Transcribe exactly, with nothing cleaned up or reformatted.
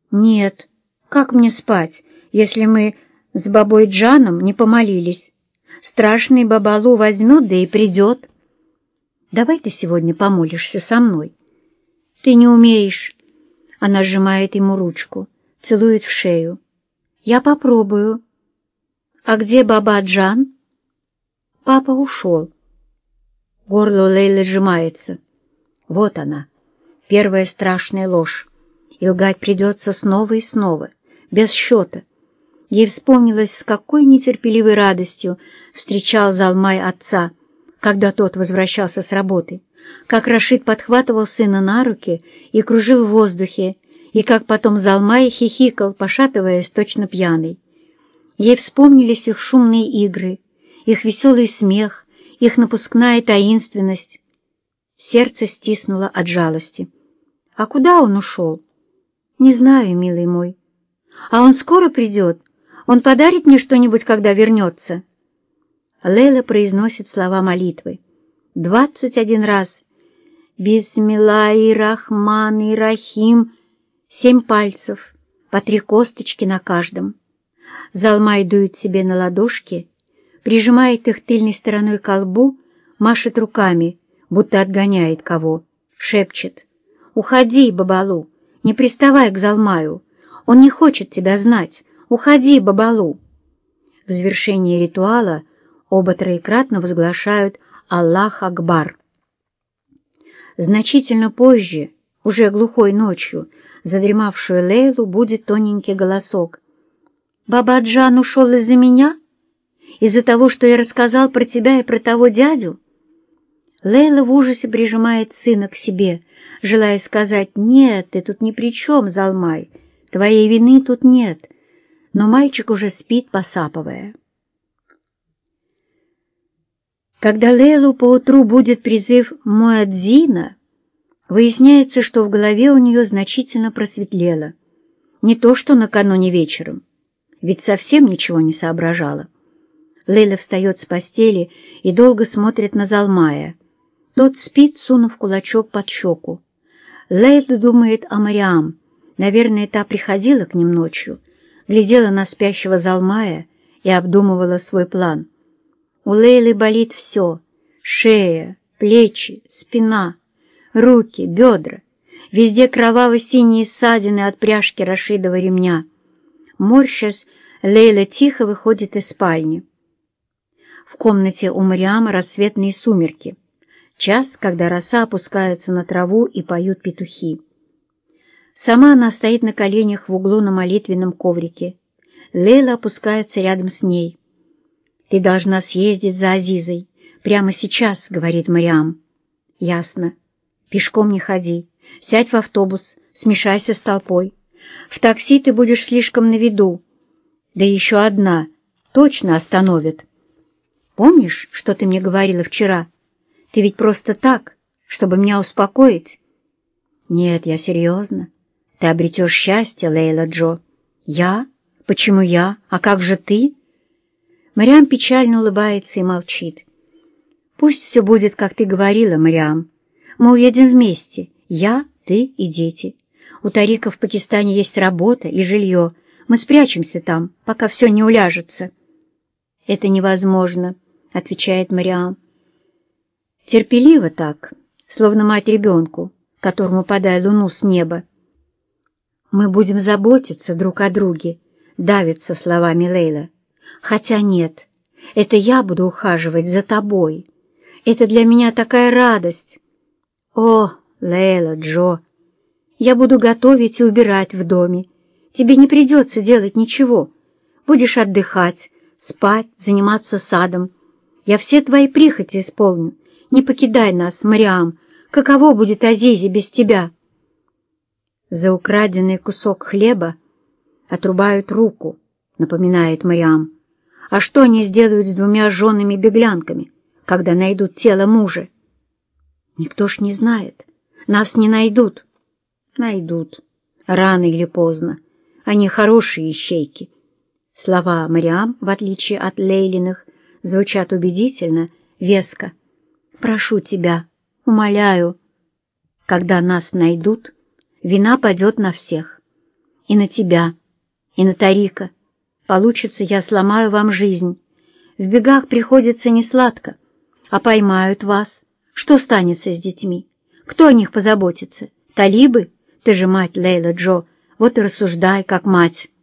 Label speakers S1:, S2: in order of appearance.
S1: Нет, как мне спать, если мы с бабой Джаном не помолились? Страшный Бабалу возьмет, да и придет. Давай ты сегодня помолишься со мной. Ты не умеешь. Она сжимает ему ручку, целует в шею. Я попробую. А где баба Джан? Папа ушел. Горло Лейлы сжимается. Вот она, первая страшная ложь. И лгать придется снова и снова, без счета. Ей вспомнилось, с какой нетерпеливой радостью встречал Залмай отца, когда тот возвращался с работы, как Рашид подхватывал сына на руки и кружил в воздухе, и как потом Залмай хихикал, пошатываясь, точно пьяный. Ей вспомнились их шумные игры, их веселый смех, их напускная таинственность. Сердце стиснуло от жалости. А куда он ушел? Не знаю, милый мой. А он скоро придет? Он подарит мне что-нибудь, когда вернется? Лейла произносит слова молитвы. Двадцать один раз. Бисмиллахи-рахмани-рахим. Семь пальцев, по три косточки на каждом. Залмай дует себе на ладошки, прижимает их тыльной стороной к колбу, машет руками, будто отгоняет кого, шепчет. «Уходи, Бабалу, не приставай к Залмаю, он не хочет тебя знать. Уходи, Бабалу!» В завершении ритуала оба троекратно возглашают «Аллах Акбар». Значительно позже, уже глухой ночью, задремавшую Лейлу будет тоненький голосок. «Баба Джан ушел из-за меня? Из-за того, что я рассказал про тебя и про того дядю?» Лейла в ужасе прижимает сына к себе, желая сказать: «Нет, ты тут ни при чем, Залмай, твоей вины тут нет». Но мальчик уже спит, посапывая. Когда Лейлу поутру будет призыв муэдзина, выясняется, что в голове у нее значительно просветлело. Не то, что накануне вечером, ведь совсем ничего не соображала. Лейла встает с постели и долго смотрит на Залмая. Тот спит, сунув кулачок под щеку. Лейла думает о Мариам. Наверное, та приходила к ним ночью, глядела на спящего Залмая и обдумывала свой план. У Лейлы болит все — шея, плечи, спина, руки, бедра. Везде кроваво-синие ссадины от пряжки Рашидова ремня. Морщась, Лейла тихо выходит из спальни. В комнате у Мариама рассветные сумерки. Час, когда роса опускается на траву и поют петухи. Сама она стоит на коленях в углу на молитвенном коврике. Лейла опускается рядом с ней. «Ты должна съездить за Азизой. Прямо сейчас», — говорит Мариам. «Ясно. Пешком не ходи. Сядь в автобус, смешайся с толпой. В такси ты будешь слишком на виду. Да еще одна. Точно остановят. Помнишь, что ты мне говорила вчера? Ты ведь просто так, чтобы меня успокоить?» «Нет, я серьезно. Ты обретешь счастье, Лейла Джо». «Я? Почему я? А как же ты?» Мариам печально улыбается и молчит. «Пусть все будет, как ты говорила, Мариам. Мы уедем вместе, я, ты и дети. У Тарика в Пакистане есть работа и жилье. Мы спрячемся там, пока все не уляжется». «Это невозможно», — отвечает Мариам. Терпеливо так, словно мать ребенку, которому подай луну с неба. «Мы будем заботиться друг о друге», — давится словами Лейла. «Хотя нет, это я буду ухаживать за тобой. Это для меня такая радость». «О, Лейла Джо, я буду готовить и убирать в доме. Тебе не придется делать ничего. Будешь отдыхать, спать, заниматься садом. Я все твои прихоти исполню. Не покидай нас, Мариам. Каково будет Азизе без тебя?» «За украденный кусок хлеба отрубают руку», — напоминает Мариам. «А что они сделают с двумя женными беглянками, когда найдут тело мужа?» «Никто ж не знает. Нас не найдут». «Найдут. Рано или поздно. Они хорошие ищейки». Слова Мариам, в отличие от Лейлиных, звучат убедительно, веско. «Прошу тебя, умоляю. Когда нас найдут, вина падет на всех. И на тебя, и на Тарика. Получится, я сломаю вам жизнь. В бегах приходится несладко. А поймают вас. Что станется с детьми? Кто о них позаботится? Талибы? Ты же мать, Лейла Джо. Вот и рассуждай, как мать».